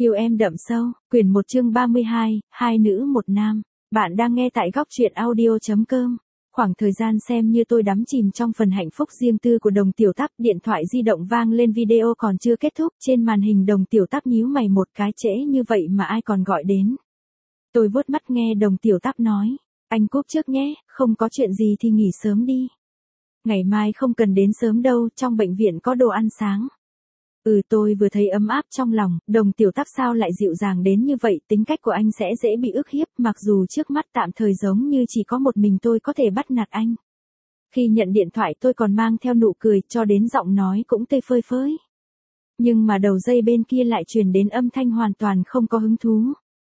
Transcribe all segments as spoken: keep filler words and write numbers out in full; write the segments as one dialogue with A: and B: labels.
A: Yêu em đậm sâu, quyển một chương ba mươi hai, hai nữ một nam. Bạn đang nghe tại góc truyện audio chấm com. Khoảng thời gian xem như tôi đắm chìm trong phần hạnh phúc riêng tư của Đồng Tiểu Tắp, điện thoại di động vang lên video còn chưa kết thúc, trên màn hình Đồng Tiểu Tắp nhíu mày một cái, trễ như vậy mà ai còn gọi đến. Tôi vuốt mắt nghe Đồng Tiểu Tắp nói, anh cúp trước nhé, không có chuyện gì thì nghỉ sớm đi. Ngày mai không cần đến sớm đâu, trong bệnh viện có đồ ăn sáng. Ừ, tôi vừa thấy ấm áp trong lòng. Đồng Tiểu Tắp sao lại dịu dàng đến như vậy, tính cách của anh sẽ dễ bị ức hiếp, mặc dù trước mắt tạm thời giống như chỉ có một mình tôi có thể bắt nạt anh. Khi nhận điện thoại tôi còn mang theo nụ cười, cho đến giọng nói cũng tê phơi phới. Nhưng mà đầu dây bên kia lại truyền đến âm thanh hoàn toàn không có hứng thú.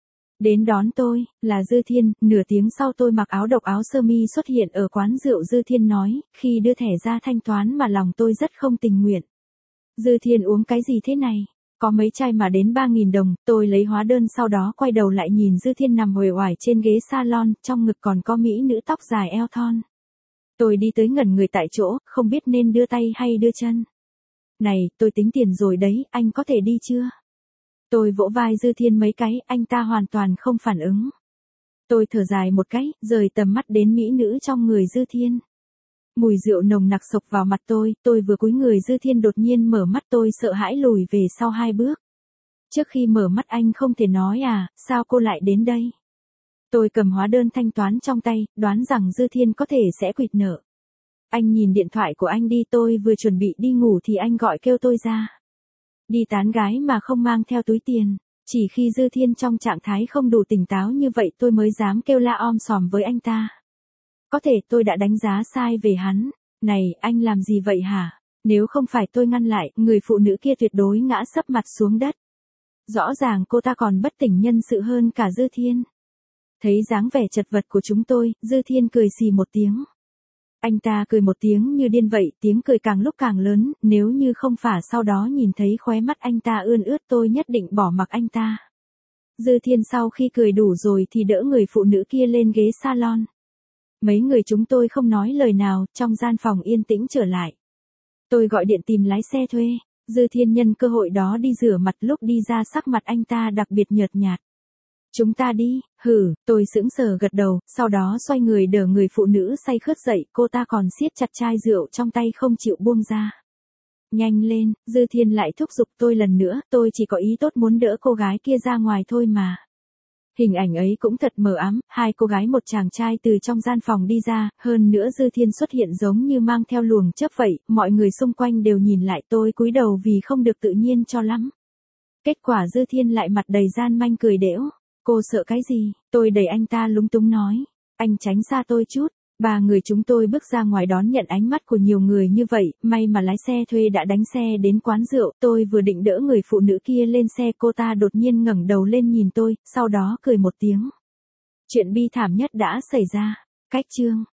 A: Đến đón tôi, là Dư Thiên. Nửa tiếng sau tôi mặc áo độc áo sơ mi xuất hiện ở quán rượu. Dư Thiên nói, khi đưa thẻ ra thanh toán mà lòng tôi rất không tình nguyện. Dư Thiên uống cái gì thế này? Có mấy chai mà đến ba nghìn đồng, tôi lấy hóa đơn sau đó quay đầu lại nhìn Dư Thiên nằm uể oải trên ghế salon, trong ngực còn có mỹ nữ tóc dài eo thon. Tôi đi tới ngẩn người tại chỗ, không biết nên đưa tay hay đưa chân. Này, tôi tính tiền rồi đấy, anh có thể đi chưa? Tôi vỗ vai Dư Thiên mấy cái, anh ta hoàn toàn không phản ứng. Tôi thở dài một cái, rời tầm mắt đến mỹ nữ trong người Dư Thiên. Mùi rượu nồng nặc sộc vào mặt tôi, tôi vừa cúi người Dư Thiên đột nhiên mở mắt, tôi sợ hãi lùi về sau hai bước. Trước khi mở mắt anh không thể nói à, sao cô lại đến đây? Tôi cầm hóa đơn thanh toán trong tay, đoán rằng Dư Thiên có thể sẽ quỵt nợ. Anh nhìn điện thoại của anh đi, tôi vừa chuẩn bị đi ngủ thì anh gọi kêu tôi ra. Đi tán gái mà không mang theo túi tiền, chỉ khi Dư Thiên trong trạng thái không đủ tỉnh táo như vậy tôi mới dám kêu la om sòm với anh ta. Có thể tôi đã đánh giá sai về hắn. Này, anh làm gì vậy hả? Nếu không phải tôi ngăn lại, người phụ nữ kia tuyệt đối ngã sấp mặt xuống đất. Rõ ràng cô ta còn bất tỉnh nhân sự hơn cả Dư Thiên. Thấy dáng vẻ chật vật của chúng tôi, Dư Thiên cười xì một tiếng. Anh ta cười một tiếng như điên vậy, tiếng cười càng lúc càng lớn, nếu như không phải sau đó nhìn thấy khóe mắt anh ta ươn ướt tôi nhất định bỏ mặc anh ta. Dư Thiên sau khi cười đủ rồi thì đỡ người phụ nữ kia lên ghế salon. Mấy người chúng tôi không nói lời nào, trong gian phòng yên tĩnh trở lại. Tôi gọi điện tìm lái xe thuê. Dư Thiên nhân cơ hội đó đi rửa mặt, lúc đi ra sắc mặt anh ta đặc biệt nhợt nhạt. Chúng ta đi, hử, tôi sững sờ gật đầu, sau đó xoay người đỡ người phụ nữ say khướt dậy, cô ta còn siết chặt chai rượu trong tay không chịu buông ra. Nhanh lên, Dư Thiên lại thúc giục tôi lần nữa, tôi chỉ có ý tốt muốn đỡ cô gái kia ra ngoài thôi mà. Hình ảnh ấy cũng thật mờ ám, hai cô gái một chàng trai từ trong gian phòng đi ra, hơn nữa Dư Thiên xuất hiện giống như mang theo luồng chớp vậy, mọi người xung quanh đều nhìn lại, tôi cúi đầu vì không được tự nhiên cho lắm. Kết quả Dư Thiên lại mặt đầy gian manh cười đễu, cô sợ cái gì? Tôi đẩy anh ta lúng túng nói, anh tránh xa tôi chút. Ba người chúng tôi bước ra ngoài đón nhận ánh mắt của nhiều người như vậy, may mà lái xe thuê đã đánh xe đến quán rượu, tôi vừa định đỡ người phụ nữ kia lên xe, cô ta đột nhiên ngẩng đầu lên nhìn tôi, sau đó cười một tiếng. Chuyện bi thảm nhất đã xảy ra. Cách chương